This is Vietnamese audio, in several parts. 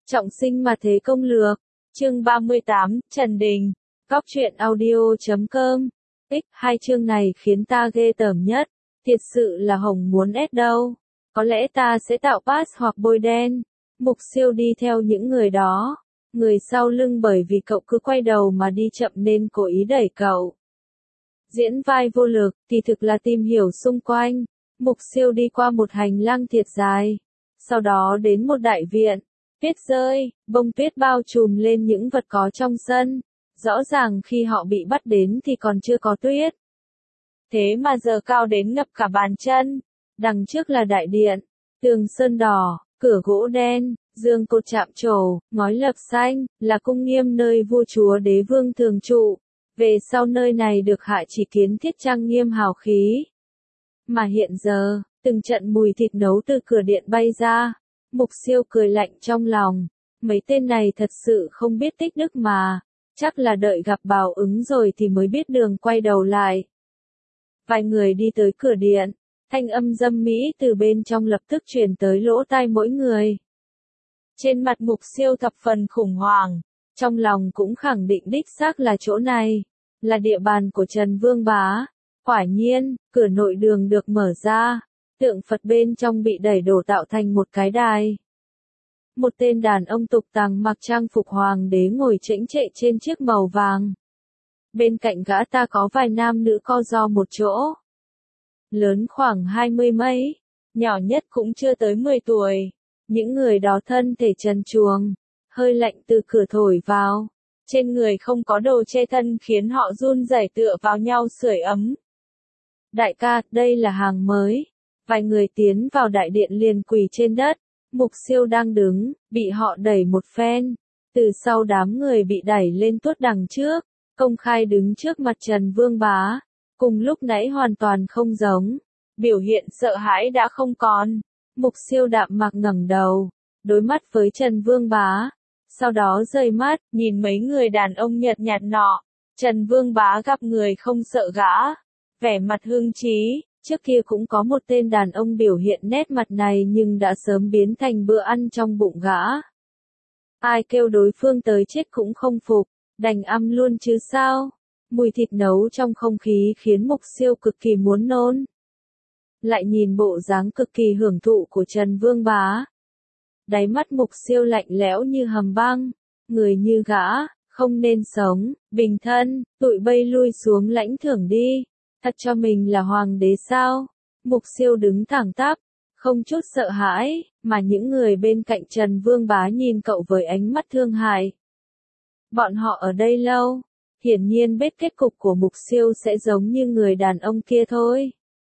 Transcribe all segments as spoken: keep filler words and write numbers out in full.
Trọng sinh mà thế công lược. Chương ba mươi tám, Trần Đình. Góc truyện audio chấm com. X, hai chương này khiến ta ghê tởm nhất. Thiệt sự là Hồng muốn ép đâu. Có lẽ ta sẽ tạo pass hoặc bôi đen. Mục Siêu đi theo những người đó. Người sau lưng bởi vì cậu cứ quay đầu mà đi chậm nên cố ý đẩy cậu. Diễn vai vô lực, thì thực là tìm hiểu xung quanh. Mục Siêu đi qua một hành lang thiệt dài. Sau đó đến một đại viện. Tuyết rơi, bông tuyết bao trùm lên những vật có trong sân. Rõ ràng khi họ bị bắt đến thì còn chưa có tuyết. Thế mà giờ cao đến ngập cả bàn chân. Đằng trước là đại điện, tường sơn đỏ, cửa gỗ đen, giường cột chạm trổ, ngói lợp xanh, là cung nghiêm nơi vua chúa đế vương thường trụ. Về sau nơi này được hạ chỉ kiến thiết trang nghiêm hào khí. Mà hiện giờ, từng trận mùi thịt nấu từ cửa điện bay ra. Mục Siêu cười lạnh trong lòng. Mấy tên này thật sự không biết tích đức mà. Chắc là đợi gặp báo ứng rồi thì mới biết đường quay đầu lại. Vài người đi tới cửa điện. Thanh âm dâm mỹ từ bên trong lập tức truyền tới lỗ tai mỗi người. Trên mặt Mục Siêu thập phần khủng hoảng. Trong lòng cũng khẳng định đích xác là chỗ này. Là địa bàn của Trần Vương Bá. Quả nhiên, cửa nội đường được mở ra. Tượng Phật bên trong bị đẩy đổ tạo thành một cái đài. Một tên đàn ông tục tằng mặc trang phục hoàng đế ngồi chễnh chệ trên chiếc màu vàng. Bên cạnh gã ta có vài nam nữ co ro một chỗ. Lớn khoảng hai mươi mấy, nhỏ nhất cũng chưa tới mười tuổi. Những người đó thân thể trần truồng, hơi lạnh từ cửa thổi vào. Trên người không có đồ che thân khiến họ run rẩy tựa vào nhau sưởi ấm. Đại ca, đây là hàng mới. Vài người tiến vào đại điện liền quỳ trên đất. Mục Siêu đang đứng, bị họ đẩy một phen. Từ sau đám người bị đẩy lên tuốt đằng trước, công khai đứng trước mặt Trần Vương Bá. Cùng lúc nãy hoàn toàn không giống. Biểu hiện sợ hãi đã không còn. Mục Siêu đạm mạc ngẩng đầu, đối mắt với Trần Vương Bá. Sau đó rời mắt, nhìn mấy người đàn ông nhợt nhạt nọ. Trần Vương Bá gặp người không sợ gã. Vẻ mặt hưng trí. Trước kia cũng có một tên đàn ông biểu hiện nét mặt này nhưng đã sớm biến thành bữa ăn trong bụng gã. Ai kêu đối phương tới chết cũng không phục, đành âm luôn chứ sao. Mùi thịt nấu trong không khí khiến Mục Siêu cực kỳ muốn nôn. Lại nhìn bộ dáng cực kỳ hưởng thụ của Trần Vương Bá. Đáy mắt Mục Siêu lạnh lẽo như hầm băng. Người như gã, không nên sống, bình thân, tụi bay lui xuống lãnh thưởng đi. Thật cho mình là hoàng đế sao? Mục Siêu đứng thẳng tắp, không chút sợ hãi, mà những người bên cạnh Trần Vương Bá nhìn cậu với ánh mắt thương hại. Bọn họ ở đây lâu, hiển nhiên biết kết cục của Mục Siêu sẽ giống như người đàn ông kia thôi.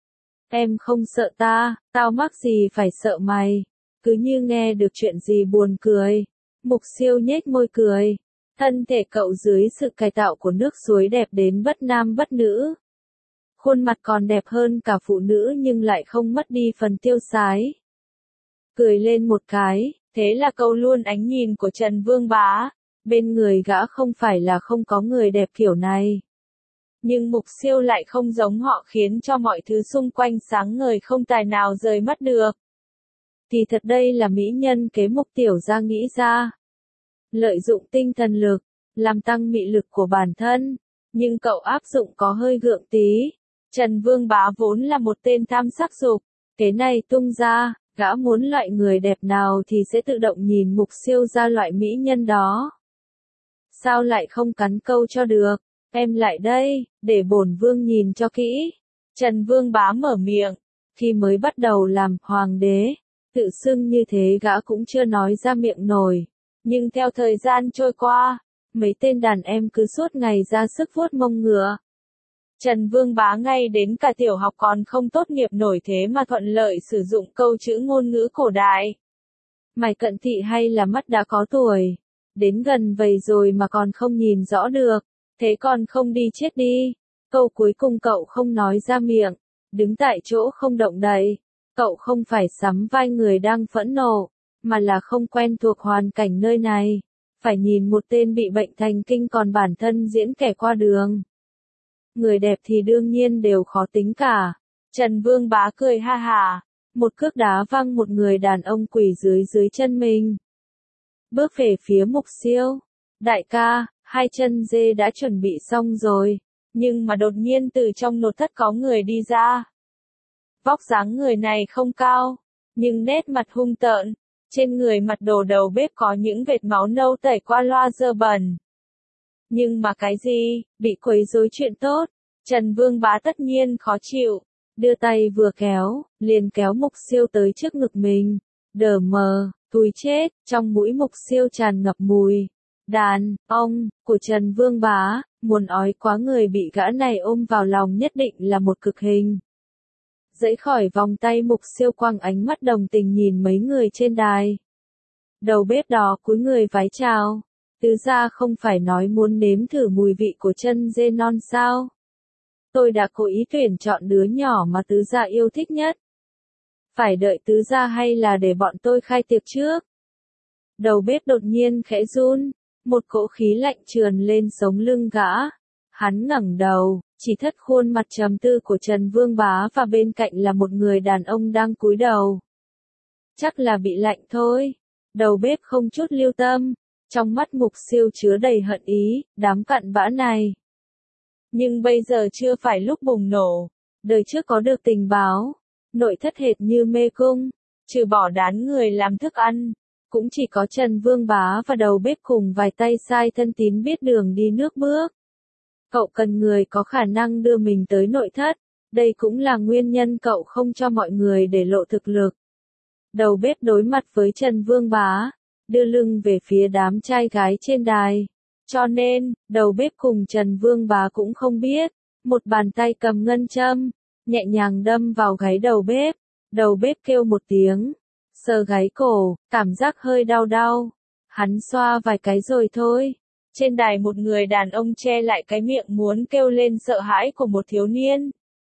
Em không sợ ta, tao mắc gì phải sợ mày, cứ như nghe được chuyện gì buồn cười. Mục Siêu nhếch môi cười, thân thể cậu dưới sự cải tạo của nước suối đẹp đến bất nam bất nữ. Khuôn mặt còn đẹp hơn cả phụ nữ nhưng lại không mất đi phần tiêu sái. Cười lên một cái, thế là câu luôn ánh nhìn của Trần Vương Bá. Bên người gã không phải là không có người đẹp kiểu này. Nhưng Mục Siêu lại không giống họ khiến cho mọi thứ xung quanh sáng ngời không tài nào rời mắt được. Thì thật đây là mỹ nhân kế Mục tiểu gia nghĩ ra. Lợi dụng tinh thần lực, làm tăng mị lực của bản thân. Nhưng cậu áp dụng có hơi gượng tí. Trần Vương Bá vốn là một tên tham sắc dục, cái này tung ra, gã muốn loại người đẹp nào thì sẽ tự động nhìn Mục Siêu ra loại mỹ nhân đó. Sao lại không cắn câu cho được, em lại đây, để bổn vương nhìn cho kỹ. Trần Vương Bá mở miệng, khi mới bắt đầu làm hoàng đế, tự xưng như thế gã cũng chưa nói ra miệng nổi. Nhưng theo thời gian trôi qua, mấy tên đàn em cứ suốt ngày ra sức vuốt mông ngựa. Trần Vương Bá ngay đến cả tiểu học còn không tốt nghiệp nổi thế mà thuận lợi sử dụng câu chữ ngôn ngữ cổ đại. Mày cận thị hay là mắt đã có tuổi? Đến gần vậy rồi mà còn không nhìn rõ được. Thế còn không đi chết đi. Câu cuối cùng cậu không nói ra miệng. Đứng tại chỗ không động đậy. Cậu không phải sắm vai người đang phẫn nộ. Mà là không quen thuộc hoàn cảnh nơi này. Phải nhìn một tên bị bệnh thành kinh còn bản thân diễn kẻ qua đường. Người đẹp thì đương nhiên đều khó tính cả. Trần Vương Bá cười ha hả. Một cước đá văng một người đàn ông quỳ dưới dưới chân mình. bước về phía Mục Siêu. Đại ca, hai chân dê đã chuẩn bị xong rồi, nhưng mà đột nhiên từ trong nội thất có người đi ra. Vóc dáng người này không cao, nhưng nét mặt hung tợn, trên người mặt đồ đầu bếp có những vệt máu nâu tẩy qua loa dơ bẩn. Nhưng mà cái gì, bị quấy rối chuyện tốt, Trần Vương Bá tất nhiên khó chịu, đưa tay vừa kéo, liền kéo Mục Siêu tới trước ngực mình, đờ mờ, tui chết, trong mũi Mục Siêu tràn ngập mùi đàn ông của Trần Vương Bá, muốn ói quá, người bị gã này ôm vào lòng nhất định là một cực hình. Dãy khỏi vòng tay, Mục Siêu quăng ánh mắt đồng tình nhìn mấy người trên đài. Đầu bếp đó cúi người vái chào, tứ gia không phải nói muốn nếm thử mùi vị của chân dê non sao? Tôi đã cố ý tuyển chọn đứa nhỏ mà tứ gia yêu thích nhất. Phải đợi tứ gia hay là để bọn tôi khai tiệc trước? Đầu bếp đột nhiên khẽ run, một cỗ khí lạnh trườn lên sống lưng gã. Hắn ngẩng đầu, chỉ thất khuôn mặt trầm tư của Trần Vương Bá và bên cạnh là một người đàn ông đang cúi đầu. Chắc là bị lạnh thôi. Đầu bếp không chút lưu tâm, trong mắt Mục Siêu chứa đầy hận ý, đám cặn bã này. Nhưng bây giờ chưa phải lúc bùng nổ, đời trước có được tình báo, nội thất hệt như mê cung, trừ bỏ đán người làm thức ăn, cũng chỉ có Trần Vương Bá và đầu bếp cùng vài tay sai thân tín biết đường đi nước bước. Cậu cần người có khả năng đưa mình tới nội thất, đây cũng là nguyên nhân cậu không cho mọi người để lộ thực lực. Đầu bếp đối mặt với Trần Vương Bá, đưa lưng về phía đám trai gái trên đài. Cho nên, đầu bếp cùng Trần Vương Bá cũng không biết, một bàn tay cầm ngân châm, nhẹ nhàng đâm vào gáy đầu bếp. Đầu bếp kêu một tiếng, sờ gáy cổ, cảm giác hơi đau đau. Hắn xoa vài cái rồi thôi. Trên đài một người đàn ông che lại cái miệng muốn kêu lên sợ hãi của một thiếu niên.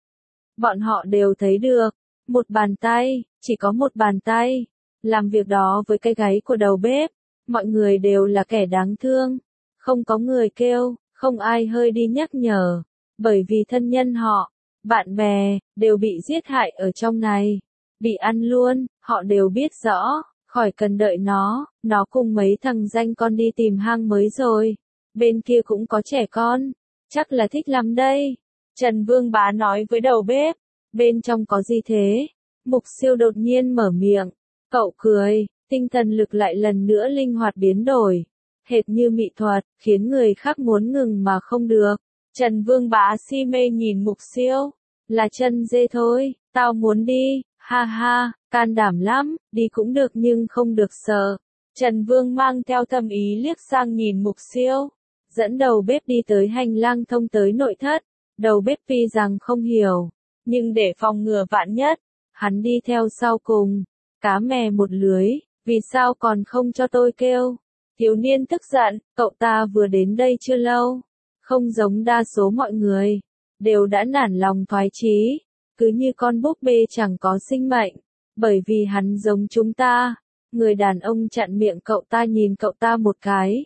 Bọn họ đều thấy được, một bàn tay, chỉ có một bàn tay, làm việc đó với cái gáy của đầu bếp. Mọi người đều là kẻ đáng thương. Không có người kêu, không ai hơi đi nhắc nhở, bởi vì thân nhân họ, bạn bè, đều bị giết hại ở trong này. Bị ăn luôn, họ đều biết rõ, khỏi cần đợi nó, nó cùng mấy thằng danh con đi tìm hang mới rồi. Bên kia cũng có trẻ con, chắc là thích lắm đây. Trần Vương Bá nói với đầu bếp, bên trong có gì thế? Mục Siêu đột nhiên mở miệng, cậu cười, tinh thần lực lại lần nữa linh hoạt biến đổi. Hệt như mỹ thuật, khiến người khác muốn ngừng mà không được. Trần Vương Bá si mê nhìn Mục Siêu, là chân dê thôi, tao muốn đi, ha ha, can đảm lắm, đi cũng được nhưng không được sợ. Trần Vương mang theo thâm ý liếc sang nhìn Mục Siêu, dẫn đầu bếp đi tới hành lang thông tới nội thất. Đầu bếp tuy rằng không hiểu, nhưng để phòng ngừa vạn nhất, hắn đi theo sau cùng. Cá mè một lưới, vì sao còn không cho tôi kêu? Thiếu niên tức giận, cậu ta vừa đến đây chưa lâu, không giống đa số mọi người, đều đã nản lòng thoái chí, cứ như con búp bê chẳng có sinh mệnh, bởi vì hắn giống chúng ta. Người đàn ông chặn miệng cậu ta nhìn cậu ta một cái.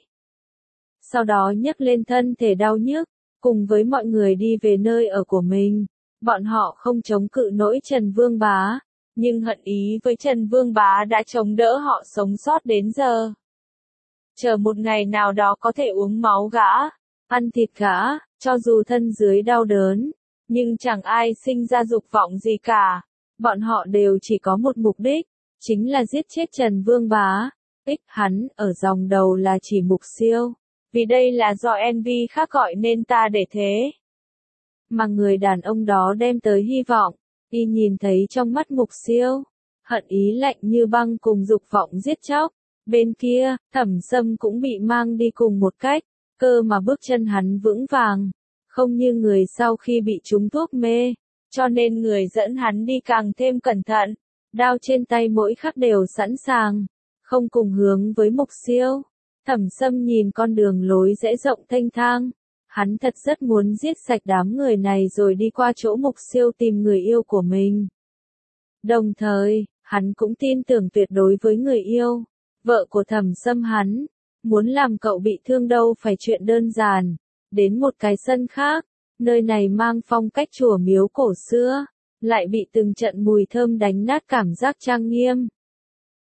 Sau đó nhấc lên thân thể đau nhức, cùng với mọi người đi về nơi ở của mình. Bọn họ không chống cự nổi Trần Vương Bá, nhưng hận ý với Trần Vương Bá đã chống đỡ họ sống sót đến giờ. Chờ một ngày nào đó có thể uống máu gã, ăn thịt gã, cho dù thân dưới đau đớn, nhưng chẳng ai sinh ra dục vọng gì cả. Bọn họ đều chỉ có một mục đích, chính là giết chết Trần Vương Bá. Ích hắn, ở dòng đầu là chỉ Mục Siêu, vì đây là do en vê khác gọi nên ta để thế. Mà người đàn ông đó đem tới hy vọng, y nhìn thấy trong mắt Mục Siêu, hận ý lạnh như băng cùng dục vọng giết chóc. Bên kia, Thẩm Sâm cũng bị mang đi cùng một cách, cơ mà bước chân hắn vững vàng, không như người sau khi bị trúng thuốc mê, cho nên người dẫn hắn đi càng thêm cẩn thận, đao trên tay mỗi khắc đều sẵn sàng, không cùng hướng với Mục Siêu. Thẩm Sâm nhìn con đường lối rẽ rộng thênh thang, hắn thật rất muốn giết sạch đám người này rồi đi qua chỗ Mục Siêu tìm người yêu của mình. Đồng thời, hắn cũng tin tưởng tuyệt đối với người yêu. Vợ của Thẩm Sâm hắn, muốn làm cậu bị thương đâu phải chuyện đơn giản. Đến một cái sân khác, nơi này mang phong cách chùa miếu cổ xưa, lại bị từng trận mùi thơm đánh nát cảm giác trang nghiêm.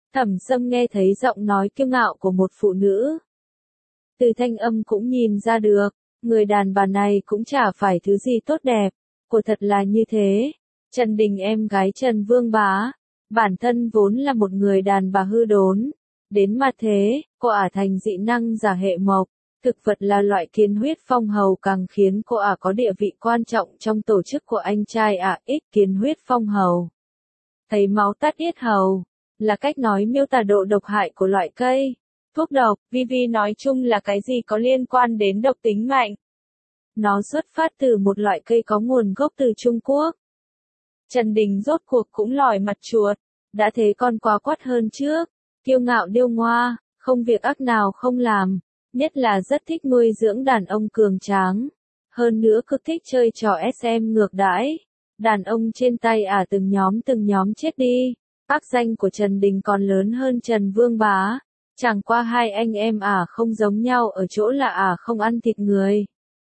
Thẩm Sâm nghe thấy giọng nói kiêu ngạo của một phụ nữ. Từ thanh âm cũng nhìn ra được, người đàn bà này cũng chả phải thứ gì tốt đẹp, của thật là như thế. Trần Đình em gái Trần Vương Bá, bản thân vốn là một người đàn bà hư đốn. Đến mặt thế, cô ả thành dị năng giả hệ mộc, thực vật là loại kiến huyết phong hầu càng khiến cô ả có địa vị quan trọng trong tổ chức của anh trai ả ích kiến huyết phong hầu. Thấy máu tắt yết hầu, là cách nói miêu tả độ độc hại của loại cây. Thuốc độc, Vivi nói chung là cái gì có liên quan đến độc tính mạnh. Nó xuất phát từ một loại cây có nguồn gốc từ Trung Quốc. Trần Đình rốt cuộc cũng lòi mặt chuột, đã thế còn quá quắt hơn trước, kiêu ngạo điêu ngoa, không việc ác nào không làm, nhất là rất thích nuôi dưỡng đàn ông cường tráng. Hơn nữa cực thích chơi trò ét em ngược đãi, đàn ông trên tay ả từng nhóm từng nhóm chết đi. Ác danh của Trần Đình còn lớn hơn Trần Vương Bá, chẳng qua hai anh em ả không giống nhau ở chỗ là ả không ăn thịt người.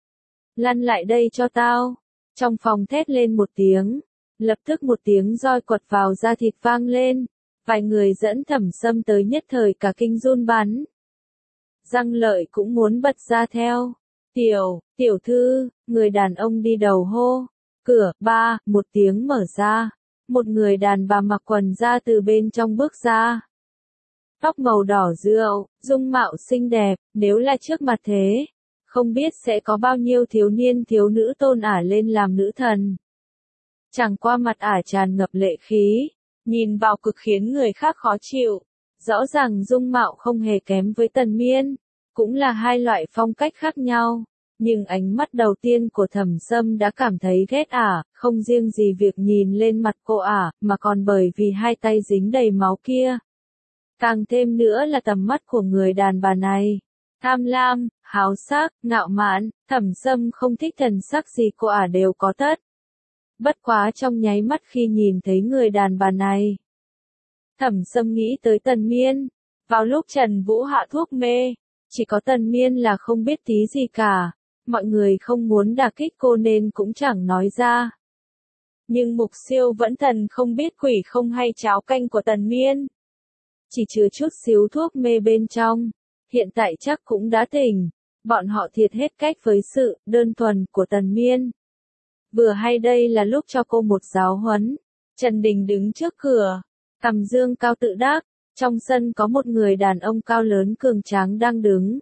Lăn lại đây cho tao, trong phòng thét lên một tiếng. Lập tức một tiếng roi quật vào da thịt vang lên, vài người dẫn Thẩm Sâm tới nhất thời cả kinh run bắn. Răng Lợi cũng muốn bật ra theo. Tiểu, tiểu thư, người đàn ông đi đầu hô. Cửa, ba, một tiếng mở ra. Một người đàn bà mặc quần da từ bên trong bước ra. Tóc màu đỏ rượu, dung mạo xinh đẹp, nếu là trước mặt thế, không biết sẽ có bao nhiêu thiếu niên thiếu nữ tôn ả lên làm nữ thần. Chẳng qua mặt ả tràn ngập lệ khí, nhìn vào cực khiến người khác khó chịu. Rõ ràng dung mạo không hề kém với Tần Miên, cũng là hai loại phong cách khác nhau. Nhưng ánh mắt đầu tiên của Thẩm Sâm đã cảm thấy ghét ả, không riêng gì việc nhìn lên mặt cô ả, mà còn bởi vì hai tay dính đầy máu kia. Càng thêm nữa là tầm mắt của người đàn bà này. Tham lam, háo sắc, ngạo mạn, Thẩm Sâm không thích thần sắc gì cô ả đều có tất. Bất quá trong nháy mắt khi nhìn thấy người đàn bà này, Thẩm Sâm nghĩ tới Tần Miên. Vào lúc Trần Vũ hạ thuốc mê, chỉ có Tần Miên là không biết tí gì cả. Mọi người không muốn đả kích cô nên cũng chẳng nói ra. Nhưng Mục Siêu vẫn thần không biết quỷ không hay cháo canh của Tần Miên. Chỉ chứa chút xíu thuốc mê bên trong. Hiện tại chắc cũng đã tỉnh. Bọn họ thiệt hết cách với sự đơn thuần của Tần Miên. Vừa hay đây là lúc cho cô một giáo huấn. Trần Đình đứng trước cửa, cằm dương cao tự đắc. Trong sân có một người đàn ông cao lớn cường tráng đang đứng.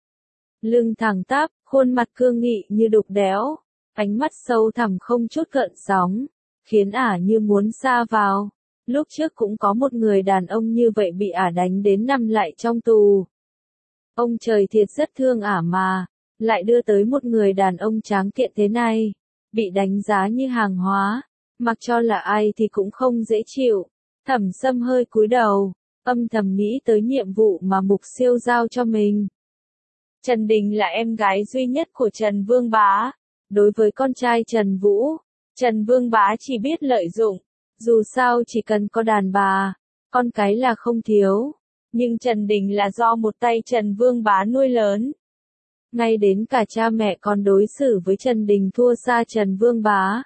Lưng thẳng tắp, khuôn mặt cương nghị như đục đẽo, ánh mắt sâu thẳm không chút gợn sóng, khiến ả như muốn sa vào. Lúc trước cũng có một người đàn ông như vậy bị ả đánh đến nằm lại trong tù. Ông trời thiệt rất thương ả mà, lại đưa tới một người đàn ông tráng kiện thế này, bị đánh giá như hàng hóa, mặc cho là ai thì cũng không dễ chịu. Thẩm Sâm hơi cúi đầu, âm thầm nghĩ tới nhiệm vụ mà Mục Siêu giao cho mình. Trần Đình là em gái duy nhất của Trần Vương Bá. Đối với con trai Trần Vũ, Trần Vương Bá chỉ biết lợi dụng. Dù sao chỉ cần có đàn bà, con cái là không thiếu. Nhưng Trần Đình là do một tay Trần Vương Bá nuôi lớn. Ngay đến cả cha mẹ còn đối xử với Trần Đình thua xa Trần Vương Bá.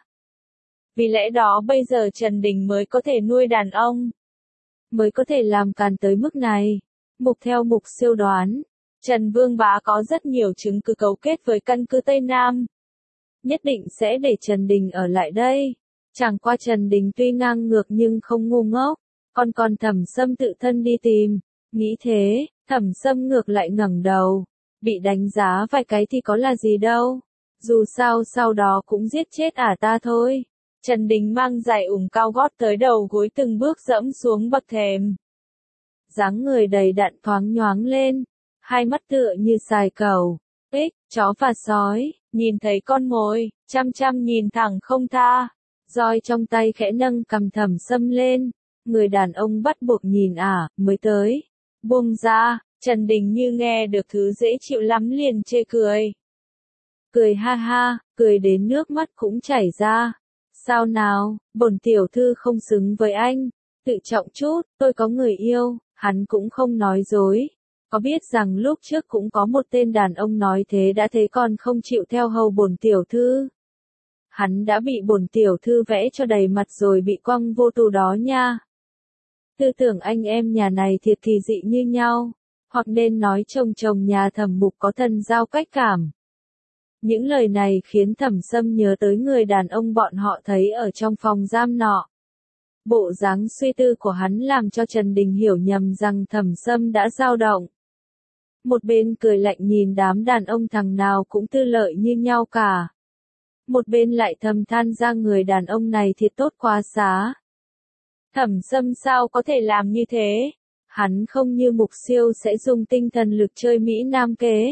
Vì lẽ đó bây giờ Trần Đình mới có thể nuôi đàn ông, mới có thể làm càn tới mức này. Mục theo Mục Siêu đoán, Trần Vương Bá có rất nhiều chứng cứ cấu kết với căn cứ Tây Nam. Nhất định sẽ để Trần Đình ở lại đây. Chẳng qua Trần Đình tuy ngang ngược nhưng không ngu ngốc, còn còn Thẩm Sâm tự thân đi tìm. Nghĩ thế, Thẩm Sâm ngược lại ngẩng đầu. Bị đánh giá vài cái thì có là gì đâu. Dù sao sau đó cũng giết chết ả ta thôi. Trần Đình mang giày ủng cao gót tới đầu gối từng bước dẫm xuống bậc thềm. Dáng người đầy đặn thoáng nhoáng lên, hai mắt tựa như sài cẩu, ếch, chó và sói, nhìn thấy con mồi, chăm chăm nhìn thẳng không tha. Roi trong tay khẽ nâng cầm Thẩm Sâm lên, người đàn ông bắt buộc nhìn ả, mới tới. Buông ra, Trần Đình như nghe được thứ dễ chịu lắm liền chê cười. Cười ha ha, cười đến nước mắt cũng chảy ra. Sao nào, bổn tiểu thư không xứng với anh, tự trọng chút, tôi có người yêu. Hắn cũng không nói dối. Có biết rằng lúc trước cũng có một tên đàn ông nói thế đã thế còn không chịu theo hầu bổn tiểu thư. Hắn đã bị bổn tiểu thư vẽ cho đầy mặt rồi bị quăng vô tù đó nha. Tư tưởng anh em nhà này thiệt kỳ dị như nhau, hoặc nên nói chồng chồng nhà Thẩm Mục có thần giao cách cảm. Những lời này khiến Thẩm Sâm nhớ tới người đàn ông bọn họ thấy ở trong phòng giam nọ. Bộ dáng suy tư của hắn làm cho Trần Đình hiểu nhầm rằng Thẩm Sâm đã dao động. Một bên cười lạnh nhìn đám đàn ông thằng nào cũng tư lợi như nhau cả. Một bên lại thầm than ra người đàn ông này thiệt tốt quá xá. Thẩm Sâm sao có thể làm như thế? Hắn không như Mục Siêu sẽ dùng tinh thần lực chơi Mỹ Nam kế.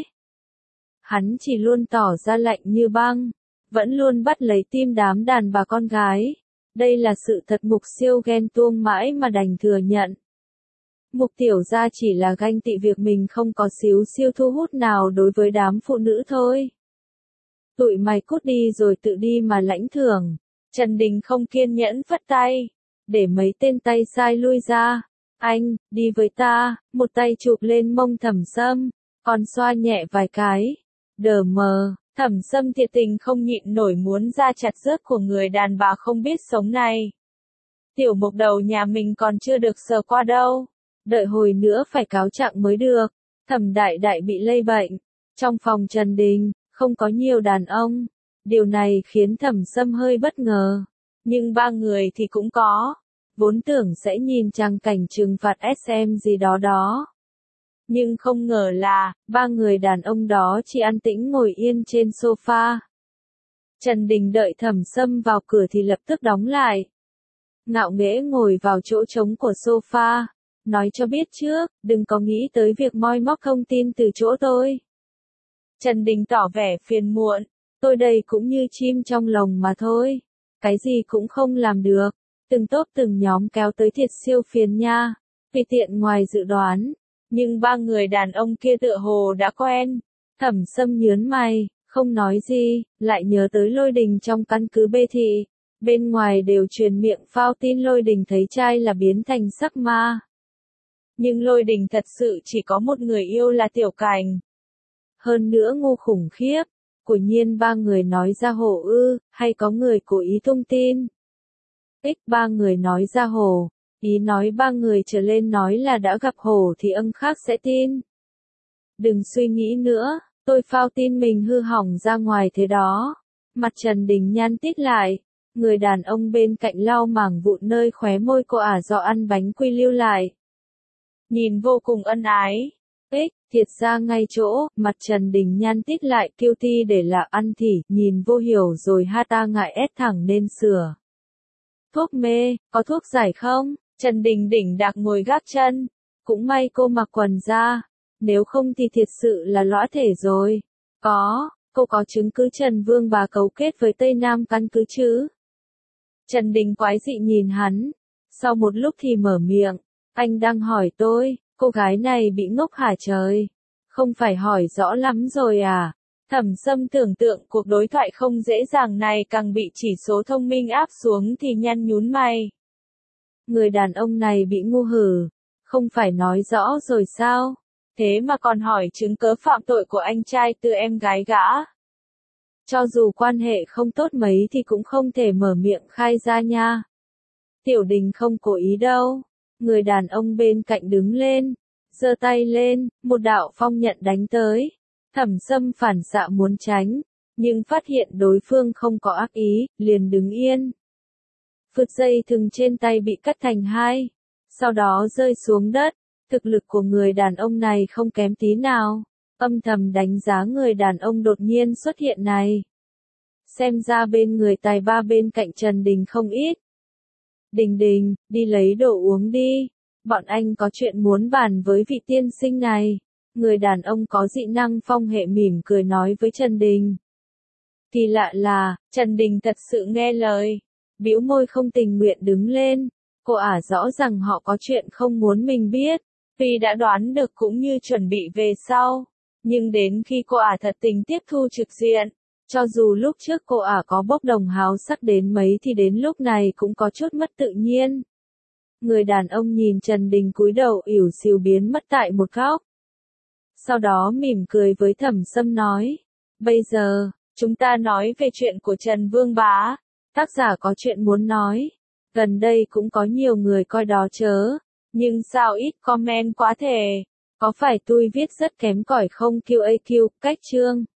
Hắn chỉ luôn tỏ ra lạnh như băng, vẫn luôn bắt lấy tim đám đàn bà con gái. Đây là sự thật Mục Siêu ghen tuông mãi mà đành thừa nhận. Mục Tiểu Gia chỉ là ganh tị việc mình không có xíu siêu thu hút nào đối với đám phụ nữ thôi. Tụi mày cút đi rồi tự đi mà lãnh thưởng. Trần Đình không kiên nhẫn vất tay, để mấy tên tay sai lui ra. Anh, đi với ta, một tay chụp lên mông Thẩm Sâm, còn xoa nhẹ vài cái. Đờ mờ, Thẩm Sâm thiệt tình không nhịn nổi muốn ra chặt rớt của người đàn bà không biết sống này. Tiểu Mục đầu nhà mình còn chưa được sờ qua đâu, đợi hồi nữa phải cáo trạng mới được. Thẩm Đại Đại bị lây bệnh. Trong phòng Trần Đình, không có nhiều đàn ông. Điều này khiến Thẩm Sâm hơi bất ngờ. Nhưng ba người thì cũng có. Vốn tưởng sẽ nhìn trang cảnh trừng phạt ét em gì đó đó. Nhưng không ngờ là, ba người đàn ông đó chỉ an tĩnh ngồi yên trên sofa. Trần Đình đợi Thẩm Sâm vào cửa thì lập tức đóng lại. Ngạo nghễ ngồi vào chỗ trống của sofa. Nói cho biết trước, đừng có nghĩ tới việc moi móc thông tin từ chỗ tôi. Trần Đình tỏ vẻ phiền muộn. Tôi đây cũng như chim trong lồng mà thôi. Cái gì cũng không làm được. Từng tốp từng nhóm kéo tới thiệt siêu phiền nha. Vì tiện ngoài dự đoán. Nhưng ba người đàn ông kia tựa hồ đã quen. Thẩm Sâm nhớn mày, không nói gì, lại nhớ tới Lôi Đình trong căn cứ Bê Thị. Bên ngoài đều truyền miệng phao tin Lôi Đình thấy trai là biến thành sắc ma. Nhưng Lôi Đình thật sự chỉ có một người yêu là Tiểu Cảnh. Hơn nữa ngu khủng khiếp. Quả nhiên ba người nói ra hồ ư, hay có người cố ý tung tin. Ích ba người nói ra hồ. Ý nói ba người trở lên nói là đã gặp hổ thì âng khác sẽ tin. Đừng suy nghĩ nữa, tôi phao tin mình hư hỏng ra ngoài thế đó. Mặt Trần Đình nhăn tít lại. Người đàn ông bên cạnh lau mảng vụn nơi khóe môi cô ả do ăn bánh quy lưu lại. Nhìn vô cùng ân ái. Ích, thiệt ra ngay chỗ, mặt Trần Đình nhăn tít lại kêu ti để là ăn thì, nhìn vô hiểu rồi ha ta ngại ép thẳng nên sửa. Thuốc mê, có thuốc giải không? Trần Đình đỉnh đạc ngồi gác chân. Cũng may cô mặc quần ra. Nếu không thì thiệt sự là lõa thể rồi. Có, cô có chứng cứ Trần Vương bà cấu kết với Tây Nam căn cứ chứ? Trần Đình quái dị nhìn hắn. Sau một lúc thì mở miệng. Anh đang hỏi tôi, cô gái này bị ngốc hả trời? Không phải hỏi rõ lắm rồi à? Thẩm Sâm tưởng tượng cuộc đối thoại không dễ dàng này càng bị chỉ số thông minh áp xuống thì nhăn nhún mày. Người đàn ông này bị ngu hử. Không phải nói rõ rồi sao? Thế mà còn hỏi chứng cớ phạm tội của anh trai từ em gái gã. Cho dù quan hệ không tốt mấy thì cũng không thể mở miệng khai ra nha. Tiểu Đình không cố ý đâu. Người đàn ông bên cạnh đứng lên, giơ tay lên, một đạo phong nhận đánh tới. Thẩm Sâm phản xạ muốn tránh, nhưng phát hiện đối phương không có ác ý, liền đứng yên. Phượt dây thừng trên tay bị cắt thành hai, sau đó rơi xuống đất. Thực lực của người đàn ông này không kém tí nào. Âm thầm đánh giá người đàn ông đột nhiên xuất hiện này. Xem ra bên người tài ba bên cạnh Trần Đình không ít. Đình Đình, đi lấy đồ uống đi. Bọn anh có chuyện muốn bàn với vị tiên sinh này. Người đàn ông có dị năng phong hệ mỉm cười nói với Trần Đình. Kỳ lạ là, Trần Đình thật sự nghe lời. Bĩu môi không tình nguyện đứng lên. Cô ả rõ rằng họ có chuyện không muốn mình biết. Tuy đã đoán được cũng như chuẩn bị về sau. Nhưng đến khi cô ả thật tình tiếp thu trực diện. Cho dù lúc trước cô ả có bốc đồng háo sắc đến mấy thì đến lúc này cũng có chút mất tự nhiên. Người đàn ông nhìn Trần Đình cúi đầu ỉu xìu biến mất tại một góc. Sau đó mỉm cười với Thẩm Sâm nói. Bây giờ, chúng ta nói về chuyện của Trần Vương Bá. Tác giả có chuyện muốn nói. Gần đây cũng có nhiều người coi đó chớ. Nhưng sao ít comment quá thể? Có phải tôi viết rất kém cỏi không Q A Q, cách chương?